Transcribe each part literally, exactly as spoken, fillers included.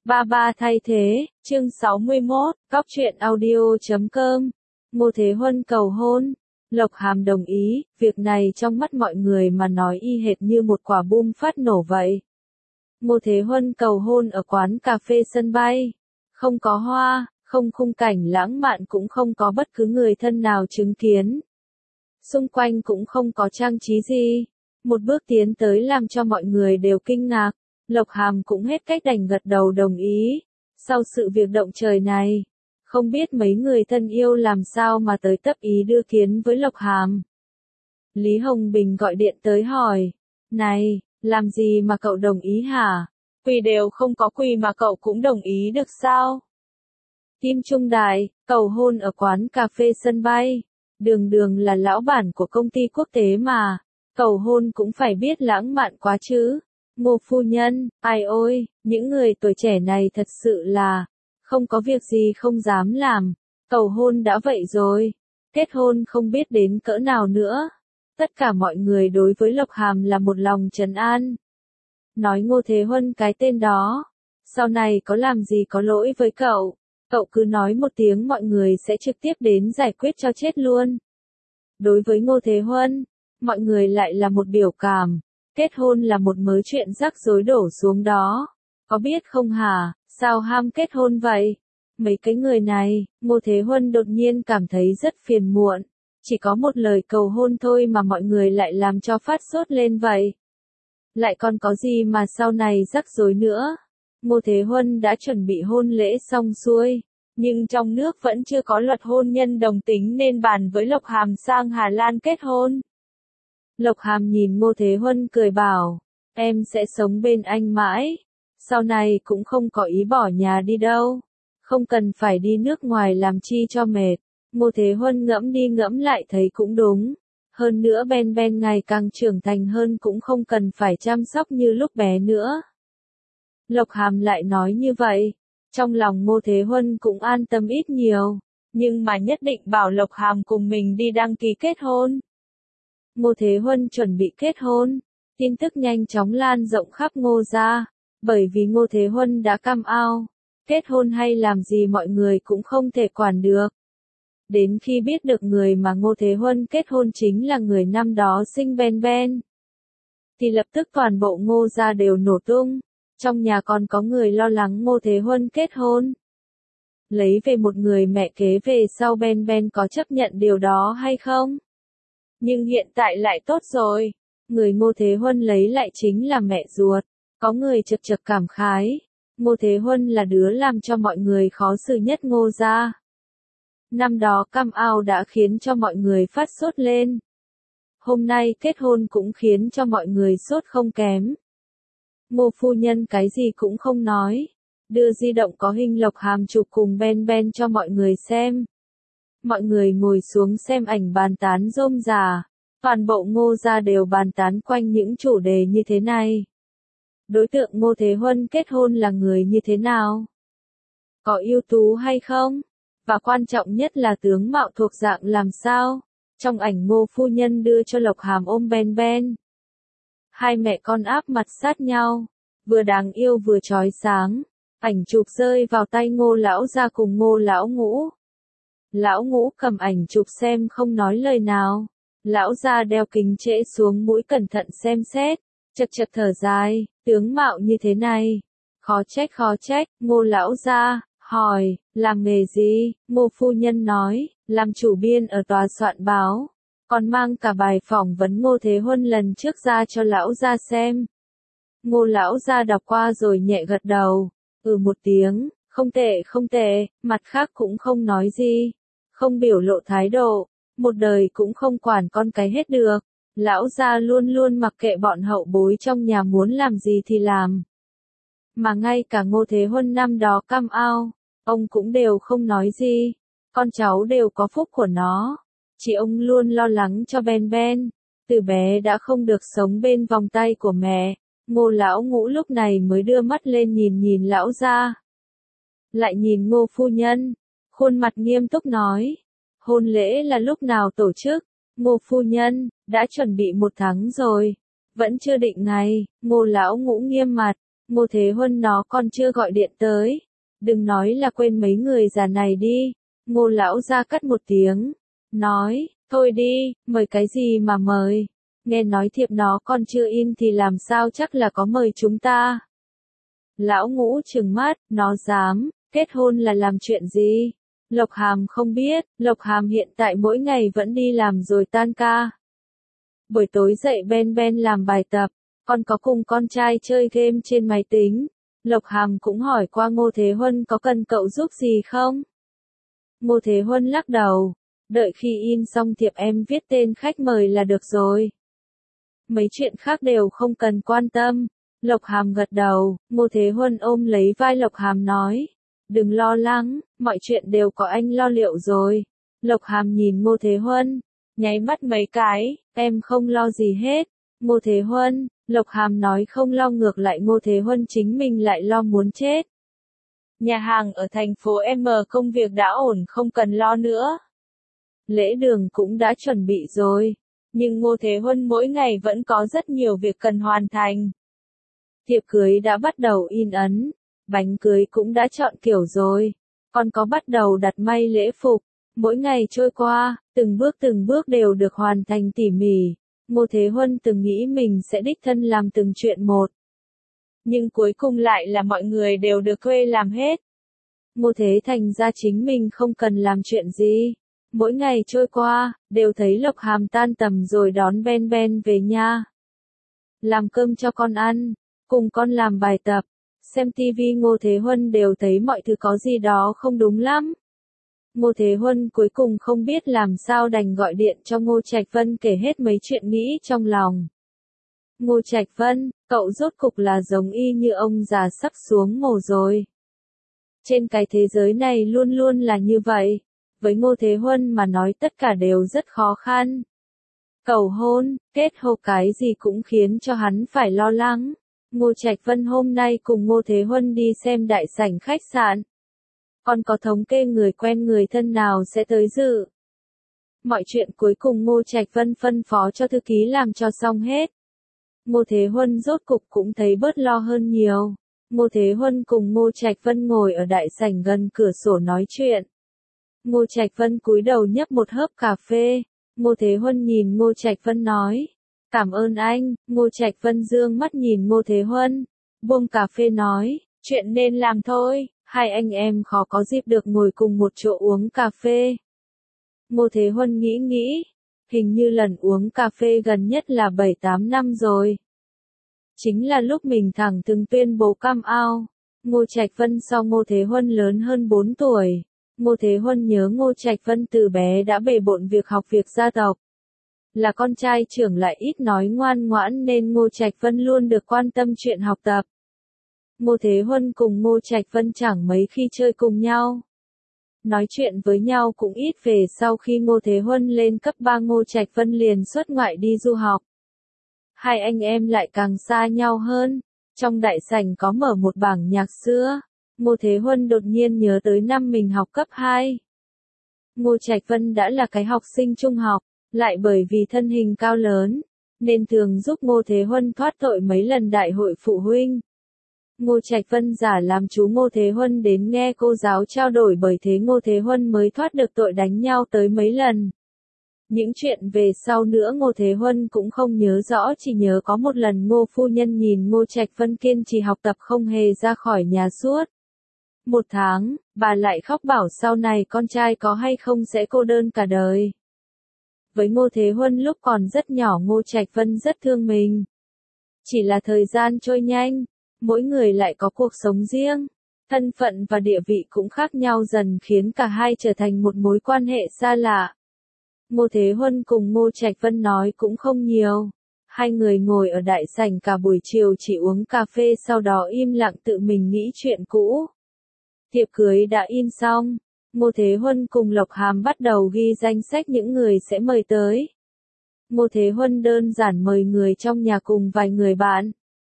ba ba thay thế, chương sáu mươi mốt, cóc truyện audio chấm com. Ngô Thế Huân cầu hôn. Lộc Hàm đồng ý, việc này trong mắt mọi người mà nói y hệt như một quả bom phát nổ vậy. Ngô Thế Huân cầu hôn ở quán cà phê sân bay. Không có hoa, không khung cảnh lãng mạn, cũng không có bất cứ người thân nào chứng kiến. Xung quanh cũng không có trang trí gì. Một bước tiến tới làm cho mọi người đều kinh ngạc. Lộc Hàm cũng hết cách đành gật đầu đồng ý. Sau sự việc động trời này, không biết mấy người thân yêu làm sao mà tới tấp ý đưa kiến với Lộc Hàm. Lý Hồng Bình gọi điện tới hỏi, này, làm gì mà cậu đồng ý hả? Quỳ đều không có quỳ mà cậu cũng đồng ý được sao? Kim Trung Đại, cầu hôn ở quán cà phê sân bay. Đường Đường là lão bản của công ty quốc tế mà, cầu hôn cũng phải biết lãng mạn quá chứ. Ngô phu nhân, ai ôi, những người tuổi trẻ này thật sự là, không có việc gì không dám làm, cầu hôn đã vậy rồi, kết hôn không biết đến cỡ nào nữa. Tất cả mọi người đối với Lộc Hàm là một lòng trấn an. Nói Ngô Thế Huân cái tên đó, sau này có làm gì có lỗi với cậu, cậu cứ nói một tiếng mọi người sẽ trực tiếp đến giải quyết cho chết luôn. Đối với Ngô Thế Huân, mọi người lại là một biểu cảm. Kết hôn là một mớ chuyện rắc rối đổ xuống đó. Có biết không hả, sao ham kết hôn vậy? Mấy cái người này, Ngô Thế Huân đột nhiên cảm thấy rất phiền muộn. Chỉ có một lời cầu hôn thôi mà mọi người lại làm cho phát sốt lên vậy. Lại còn có gì mà sau này rắc rối nữa? Ngô Thế Huân đã chuẩn bị hôn lễ xong xuôi. Nhưng trong nước vẫn chưa có luật hôn nhân đồng tính nên bàn với Lộc Hàm sang Hà Lan kết hôn. Lộc Hàm nhìn Ngô Thế Huân cười bảo, em sẽ sống bên anh mãi, sau này cũng không có ý bỏ nhà đi đâu, không cần phải đi nước ngoài làm chi cho mệt. Ngô Thế Huân ngẫm đi ngẫm lại thấy cũng đúng, hơn nữa Ben Ben ngày càng trưởng thành hơn cũng không cần phải chăm sóc như lúc bé nữa. Lộc Hàm lại nói như vậy, trong lòng Ngô Thế Huân cũng an tâm ít nhiều, nhưng mà nhất định bảo Lộc Hàm cùng mình đi đăng ký kết hôn. Ngô Thế Huân chuẩn bị kết hôn, tin tức nhanh chóng lan rộng khắp Ngô gia, bởi vì Ngô Thế Huân đã come out, kết hôn hay làm gì mọi người cũng không thể quản được. Đến khi biết được người mà Ngô Thế Huân kết hôn chính là người năm đó sinh Ben Ben, thì lập tức toàn bộ Ngô gia đều nổ tung, trong nhà còn có người lo lắng Ngô Thế Huân kết hôn. Lấy về một người mẹ kế về sau Ben Ben có chấp nhận điều đó hay không? Nhưng hiện tại lại tốt rồi, người Ngô Thế Huân lấy lại chính là mẹ ruột. Có người chật chật cảm khái, Ngô Thế Huân là đứa làm cho mọi người khó xử nhất Ngô gia. Năm đó come out đã khiến cho mọi người phát sốt lên. Hôm nay kết hôn cũng khiến cho mọi người sốt không kém. Ngô phu nhân cái gì cũng không nói, đưa di động có hình Lộc Hàm chụp cùng Ben Ben cho mọi người xem. Mọi người ngồi xuống xem ảnh bàn tán rôm rà, toàn bộ Ngô gia đều bàn tán quanh những chủ đề như thế này. Đối tượng Ngô Thế Huân kết hôn là người như thế nào? Có ưu tú hay không? Và quan trọng nhất là tướng mạo thuộc dạng làm sao? Trong ảnh Ngô phu nhân đưa cho Lộc Hàm ôm Ben Ben. Hai mẹ con áp mặt sát nhau, vừa đáng yêu vừa chói sáng. Ảnh chụp rơi vào tay Ngô lão gia cùng Ngô lão ngũ. Lão ngũ cầm ảnh chụp xem không nói lời nào. Lão gia đeo kính trễ xuống mũi cẩn thận xem xét, chật chật thở dài, tướng mạo như thế này. Khó trách khó trách, Ngô lão gia hỏi, làm nghề gì? Ngô phu nhân nói, làm chủ biên ở tòa soạn báo. Còn mang cả bài phỏng vấn Ngô Thế Huân lần trước ra cho lão gia xem. Ngô lão gia đọc qua rồi nhẹ gật đầu, ừ một tiếng, không tệ không tệ, mặt khác cũng không nói gì. Không biểu lộ thái độ, một đời cũng không quản con cái hết được. Lão gia luôn luôn mặc kệ bọn hậu bối trong nhà muốn làm gì thì làm. Mà ngay cả Ngô Thế Huân năm đó come out, ông cũng đều không nói gì. Con cháu đều có phúc của nó. Chỉ ông luôn lo lắng cho Ben Ben. Từ bé đã không được sống bên vòng tay của mẹ. Ngô lão ngũ lúc này mới đưa mắt lên nhìn nhìn lão gia. Lại nhìn Ngô phu nhân. Khuôn mặt nghiêm túc nói, hôn lễ là lúc nào tổ chức? Ngô phu nhân, đã chuẩn bị một tháng rồi, vẫn chưa định ngày. Ngô lão ngũ nghiêm mặt, Ngô Thế Huân nó còn chưa gọi điện tới. Đừng nói là quên mấy người già này đi. Ngô lão ra cắt một tiếng. Nói, thôi đi, mời cái gì mà mời. Nghe nói thiệp nó còn chưa in thì làm sao chắc là có mời chúng ta. Lão Ngũ trừng mắt, nó dám, kết hôn là làm chuyện gì? Lộc Hàm không biết, Lộc Hàm hiện tại mỗi ngày vẫn đi làm rồi tan ca. Buổi tối dậy ben ben làm bài tập, còn có cùng con trai chơi game trên máy tính. Lộc Hàm cũng hỏi qua Ngô Thế Huân có cần cậu giúp gì không? Ngô Thế Huân lắc đầu, đợi khi in xong thiệp em viết tên khách mời là được rồi. Mấy chuyện khác đều không cần quan tâm. Lộc Hàm gật đầu, Ngô Thế Huân ôm lấy vai Lộc Hàm nói. Đừng lo lắng, mọi chuyện đều có anh lo liệu rồi. Lộc Hàm nhìn Ngô Thế Huân, nháy mắt mấy cái, em không lo gì hết. Ngô Thế Huân, Lộc Hàm nói không lo ngược lại Ngô Thế Huân chính mình lại lo muốn chết. Nhà hàng ở thành phố M công việc đã ổn không cần lo nữa. Lễ đường cũng đã chuẩn bị rồi. Nhưng Ngô Thế Huân mỗi ngày vẫn có rất nhiều việc cần hoàn thành. Thiệp cưới đã bắt đầu in ấn, bánh cưới cũng đã chọn kiểu rồi, còn có bắt đầu đặt may lễ phục. Mỗi ngày trôi qua, từng bước từng bước đều được hoàn thành tỉ mỉ. Ngô Thế Huân từng nghĩ mình sẽ đích thân làm từng chuyện một. Nhưng cuối cùng lại là mọi người đều được thuê làm hết. Ngô Thế thành ra chính mình không cần làm chuyện gì. Mỗi ngày trôi qua, đều thấy Lộc Hàm tan tầm rồi đón Ben Ben về nhà. Làm cơm cho con ăn, cùng con làm bài tập, xem tivi. Ngô Thế Huân đều thấy mọi thứ có gì đó không đúng lắm. Ngô Thế Huân cuối cùng không biết làm sao đành gọi điện cho Ngô Trạch Vân kể hết mấy chuyện nghĩ trong lòng. Ngô Trạch Vân, cậu rốt cục là giống y như ông già sắp xuống mồ rồi. Trên cái thế giới này luôn luôn là như vậy. Với Ngô Thế Huân mà nói tất cả đều rất khó khăn. Cầu hôn, kết hôn cái gì cũng khiến cho hắn phải lo lắng. Ngô Trạch Vân hôm nay cùng Ngô Thế Huân đi xem đại sảnh khách sạn. Còn có thống kê người quen người thân nào sẽ tới dự. Mọi chuyện cuối cùng Ngô Trạch Vân phân phó cho thư ký làm cho xong hết. Ngô Thế Huân rốt cục cũng thấy bớt lo hơn nhiều. Ngô Thế Huân cùng Ngô Trạch Vân ngồi ở đại sảnh gần cửa sổ nói chuyện. Ngô Trạch Vân cúi đầu nhấp một hớp cà phê. Ngô Thế Huân nhìn Ngô Trạch Vân nói. Cảm ơn anh. Ngô Trạch Vân dương mắt nhìn Ngô Thế Huân. Buông cà phê nói. Chuyện nên làm thôi. Hai anh em khó có dịp được ngồi cùng một chỗ uống cà phê. Ngô Thế Huân nghĩ nghĩ. Hình như lần uống cà phê gần nhất là bảy tám năm rồi. Chính là lúc mình thẳng thừng tuyên bố come out. Ngô Trạch Vân so Ngô Thế Huân lớn hơn bốn tuổi. Ngô Thế Huân nhớ Ngô Trạch Vân từ bé đã bề bộn việc học việc gia tộc. Là con trai trưởng lại ít nói ngoan ngoãn nên Ngô Trạch Vân luôn được quan tâm chuyện học tập. Ngô Thế Huân cùng Ngô Trạch Vân chẳng mấy khi chơi cùng nhau. Nói chuyện với nhau cũng ít. Về sau khi Ngô Thế Huân lên cấp ba Ngô Trạch Vân liền xuất ngoại đi du học. Hai anh em lại càng xa nhau hơn. Trong đại sảnh có mở một bảng nhạc xưa. Ngô Thế Huân đột nhiên nhớ tới năm mình học cấp hai. Ngô Trạch Vân đã là cái học sinh trung học, lại bởi vì thân hình cao lớn, nên thường giúp Ngô Thế Huân thoát tội mấy lần đại hội phụ huynh. Ngô Trạch Vân giả làm chú Ngô Thế Huân đến nghe cô giáo trao đổi, bởi thế Ngô Thế Huân mới thoát được tội đánh nhau tới mấy lần. Những chuyện về sau nữa Ngô Thế Huân cũng không nhớ rõ, chỉ nhớ có một lần Ngô phu nhân nhìn Ngô Trạch Vân kiên trì học tập không hề ra khỏi nhà suốt một tháng, bà lại khóc bảo sau này con trai có hay không sẽ cô đơn cả đời. Với Ngô Thế Huân lúc còn rất nhỏ Ngô Trạch Vân rất thương mình. Chỉ là thời gian trôi nhanh, mỗi người lại có cuộc sống riêng, thân phận và địa vị cũng khác nhau dần khiến cả hai trở thành một mối quan hệ xa lạ. Ngô Thế Huân cùng Ngô Trạch Vân nói cũng không nhiều. Hai người ngồi ở đại sảnh cả buổi chiều chỉ uống cà phê, sau đó im lặng tự mình nghĩ chuyện cũ. Thiệp cưới đã in xong. Ngô Thế Huân cùng Lộc Hàm bắt đầu ghi danh sách những người sẽ mời tới. Ngô Thế Huân đơn giản mời người trong nhà cùng vài người bạn.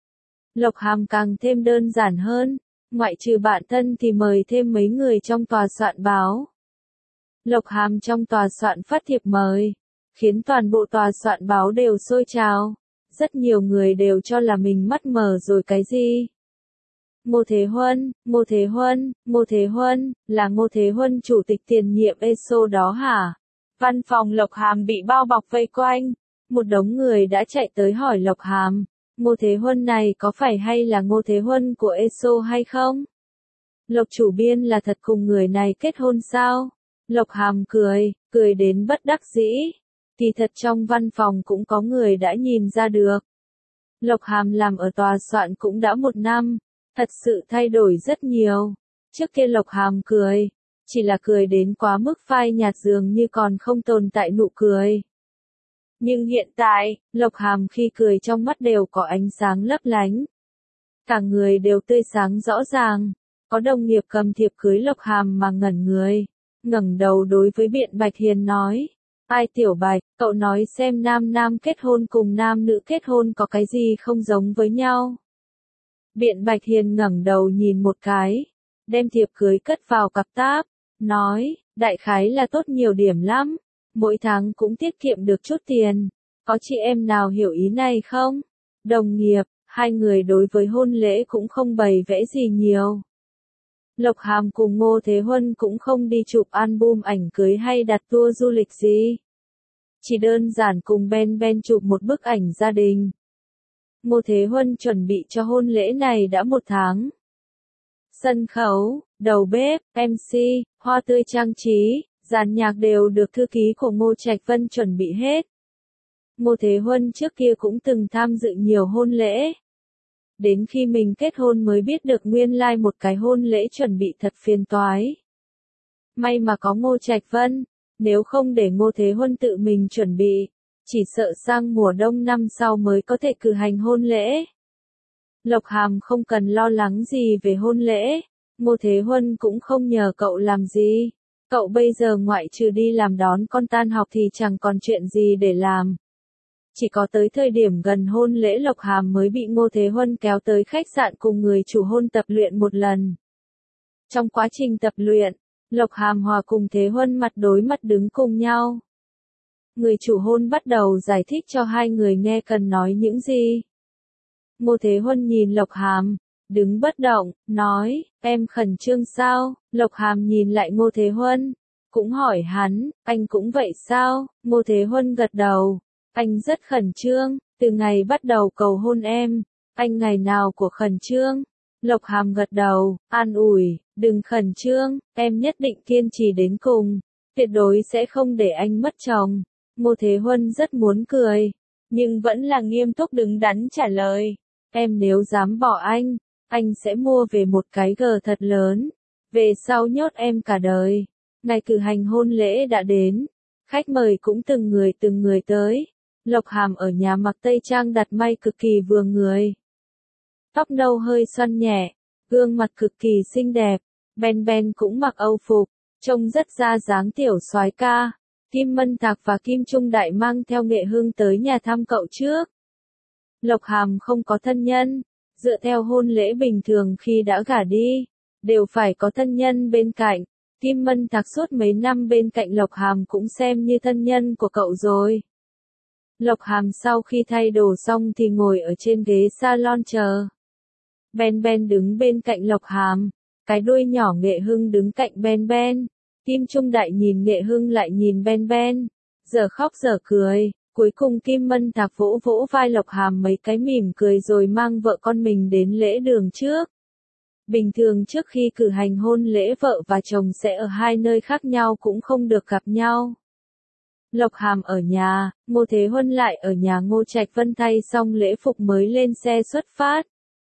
Lộc Hàm càng thêm đơn giản hơn, ngoại trừ bạn thân thì mời thêm mấy người trong tòa soạn báo. Lộc Hàm trong tòa soạn phát thiệp mời, khiến toàn bộ tòa soạn báo đều sôi trào. Rất nhiều người đều cho là mình mắt mờ rồi cái gì. Ngô Thế Huân, Ngô Thế Huân, Ngô Thế Huân, là Ngô Thế Huân chủ tịch tiền nhiệm e ét o đó hả? Văn phòng Lộc Hàm bị bao bọc vây quanh, một đống người đã chạy tới hỏi Lộc Hàm, Ngô Thế Huân này có phải hay là Ngô Thế Huân của e ét o hay không? Lộc chủ biên là thật cùng người này kết hôn sao? Lộc Hàm cười, cười đến bất đắc dĩ. Thì thật trong văn phòng cũng có người đã nhìn ra được. Lộc Hàm làm ở tòa soạn cũng đã một năm, thật sự thay đổi rất nhiều. Trước kia Lộc Hàm cười, chỉ là cười đến quá mức phai nhạt dường như còn không tồn tại nụ cười. Nhưng hiện tại, Lộc Hàm khi cười trong mắt đều có ánh sáng lấp lánh. Cả người đều tươi sáng rõ ràng. Có đồng nghiệp cầm thiệp cưới Lộc Hàm mà ngẩn người, ngẩng đầu đối với Biện Bạch Hiền nói, ai Tiểu Bạch, cậu nói xem nam nam kết hôn cùng nam nữ kết hôn có cái gì không giống với nhau. Biện Bạch Hiền ngẩng đầu nhìn một cái, đem thiệp cưới cất vào cặp táp, nói, đại khái là tốt nhiều điểm lắm, mỗi tháng cũng tiết kiệm được chút tiền, có chị em nào hiểu ý này không? Đồng nghiệp, hai người đối với hôn lễ cũng không bày vẽ gì nhiều. Lộc Hàm cùng Ngô Thế Huân cũng không đi chụp album ảnh cưới hay đặt tour du lịch gì. Chỉ đơn giản cùng Ben Ben chụp một bức ảnh gia đình. Ngô Thế Huân chuẩn bị cho hôn lễ này đã một tháng. Sân khấu, đầu bếp, em xê, hoa tươi trang trí, dàn nhạc đều được thư ký của Ngô Trạch Vân chuẩn bị hết. Ngô Thế Huân trước kia cũng từng tham dự nhiều hôn lễ. Đến khi mình kết hôn mới biết được nguyên lai like một cái hôn lễ chuẩn bị thật phiền toái. May mà có Ngô Trạch Vân, nếu không để Ngô Thế Huân tự mình chuẩn bị, chỉ sợ sang mùa đông năm sau mới có thể cử hành hôn lễ. Lộc Hàm không cần lo lắng gì về hôn lễ, Ngô Thế Huân cũng không nhờ cậu làm gì. Cậu bây giờ ngoại trừ đi làm đón con tan học thì chẳng còn chuyện gì để làm. Chỉ có tới thời điểm gần hôn lễ Lộc Hàm mới bị Ngô Thế Huân kéo tới khách sạn cùng người chủ hôn tập luyện một lần. Trong quá trình tập luyện, Lộc Hàm hòa cùng Thế Huân mặt đối mặt đứng cùng nhau. Người chủ hôn bắt đầu giải thích cho hai người nghe cần nói những gì. Ngô Thế Huân nhìn Lộc Hàm, đứng bất động, nói, em khẩn trương sao? Lộc Hàm nhìn lại Ngô Thế Huân, cũng hỏi hắn, anh cũng vậy sao? Ngô Thế Huân gật đầu. Anh rất khẩn trương, từ ngày bắt đầu cầu hôn em, anh ngày nào của khẩn trương. Lộc Hàm gật đầu, an ủi, đừng khẩn trương, em nhất định kiên trì đến cùng, tuyệt đối sẽ không để anh mất chồng. Ngô Thế Huân rất muốn cười, nhưng vẫn là nghiêm túc đứng đắn trả lời, em nếu dám bỏ anh, anh sẽ mua về một cái gờ thật lớn, về sau nhốt em cả đời. Ngày cử hành hôn lễ đã đến, khách mời cũng từng người từng người tới. Lộc Hàm ở nhà mặc tây trang đặt may cực kỳ vừa người. Tóc nâu hơi xoăn nhẹ, gương mặt cực kỳ xinh đẹp, Ben Ben cũng mặc âu phục, trông rất ra dáng tiểu soái ca. Kim Mân Thạc và Kim Trung Đại mang theo Nghệ Hưng tới nhà thăm cậu trước. Lộc Hàm không có thân nhân, dựa theo hôn lễ bình thường khi đã gả đi, đều phải có thân nhân bên cạnh. Kim Mân Thạc suốt mấy năm bên cạnh Lộc Hàm cũng xem như thân nhân của cậu rồi. Lộc Hàm sau khi thay đồ xong thì ngồi ở trên ghế salon chờ. Ben Ben đứng bên cạnh Lộc Hàm, cái đuôi nhỏ Nghệ Hưng đứng cạnh Ben Ben. Kim Trung Đại nhìn Nghệ Hưng lại nhìn Ben Ben, giờ khóc giờ cười, cuối cùng Kim Mân Thạc vỗ vỗ vai Lộc Hàm mấy cái mỉm cười rồi mang vợ con mình đến lễ đường trước. Bình thường trước khi cử hành hôn lễ vợ và chồng sẽ ở hai nơi khác nhau cũng không được gặp nhau. Lộc Hàm ở nhà, Ngô Thế Huân lại ở nhà Ngô Trạch Vân thay xong lễ phục mới lên xe xuất phát.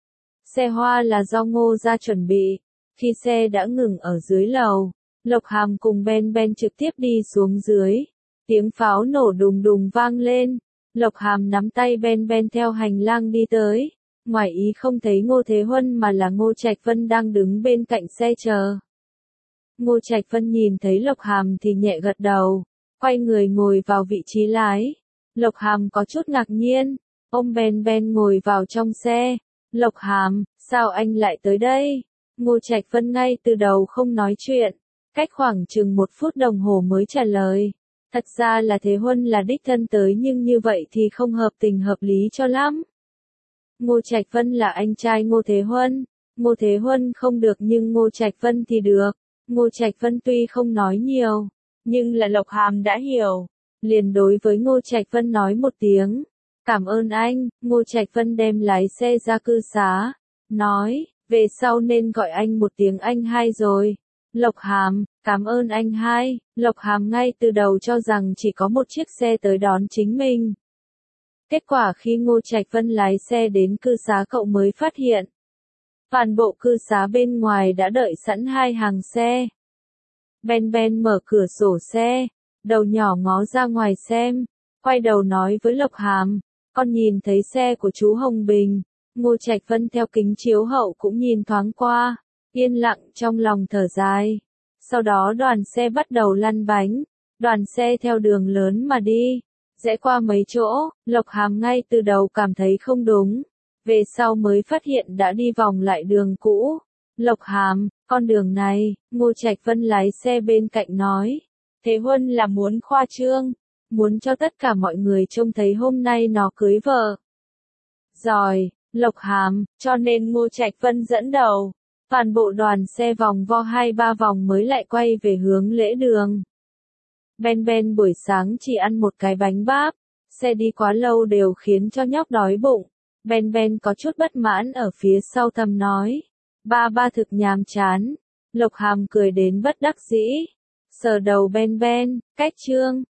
Xe hoa là do Ngô gia chuẩn bị, khi xe đã ngừng ở dưới lầu, Lộc Hàm cùng Ben Ben trực tiếp đi xuống dưới. Tiếng pháo nổ đùng đùng vang lên, Lộc Hàm nắm tay Ben Ben theo hành lang đi tới, ngoài ý không thấy Ngô Thế Huân mà là Ngô Trạch Vân đang đứng bên cạnh xe chờ. Ngô Trạch Vân nhìn thấy Lộc Hàm thì nhẹ gật đầu, quay người ngồi vào vị trí lái. Lộc Hàm có chút ngạc nhiên, ôm Ben Ben ngồi vào trong xe. Lộc Hàm, sao anh lại tới đây? Ngô Trạch Vân ngay từ đầu không nói chuyện, cách khoảng chừng một phút đồng hồ mới trả lời. Thật ra là Thế Huân là đích thân tới nhưng như vậy thì không hợp tình hợp lý cho lắm. Ngô Trạch Vân là anh trai Ngô Thế Huân, Ngô Thế Huân không được nhưng Ngô Trạch Vân thì được. Ngô Trạch Vân tuy không nói nhiều, nhưng là Lộc Hàm đã hiểu. Liền đối với Ngô Trạch Vân nói một tiếng. Cảm ơn anh. Ngô Trạch Vân đem lái xe ra cư xá. Nói, về sau nên gọi anh một tiếng anh hai rồi. Lộc Hàm, cảm ơn anh hai. Lộc Hàm ngay từ đầu cho rằng chỉ có một chiếc xe tới đón chính mình. Kết quả khi Ngô Trạch Vân lái xe đến cư xá cậu mới phát hiện. Toàn bộ cư xá bên ngoài đã đợi sẵn hai hàng xe. Ben Ben mở cửa sổ xe, đầu nhỏ ngó ra ngoài xem, quay đầu nói với Lộc Hàm, con nhìn thấy xe của chú Hồng Bình. Ngô Trạch Vân theo kính chiếu hậu cũng nhìn thoáng qua, yên lặng trong lòng thở dài. Sau đó đoàn xe bắt đầu lăn bánh, đoàn xe theo đường lớn mà đi, rẽ qua mấy chỗ, Lộc Hàm ngay từ đầu cảm thấy không đúng, về sau mới phát hiện đã đi vòng lại đường cũ. Lộc Hàm, con đường này, Ngô Trạch Vân lái xe bên cạnh nói, Thế Huân là muốn khoa trương, muốn cho tất cả mọi người trông thấy hôm nay nó cưới vợ. Rồi, Lộc Hàm, cho nên Ngô Trạch Vân dẫn đầu, toàn bộ đoàn xe vòng vo hai ba vòng mới lại quay về hướng lễ đường. Ben Ben buổi sáng chỉ ăn một cái bánh báp, xe đi quá lâu đều khiến cho nhóc đói bụng. Ben Ben có chút bất mãn ở phía sau thầm nói, ba ba thực nhàm chán. Lộc Hàm cười đến bất đắc dĩ, sờ đầu Ben Ben, cách trương,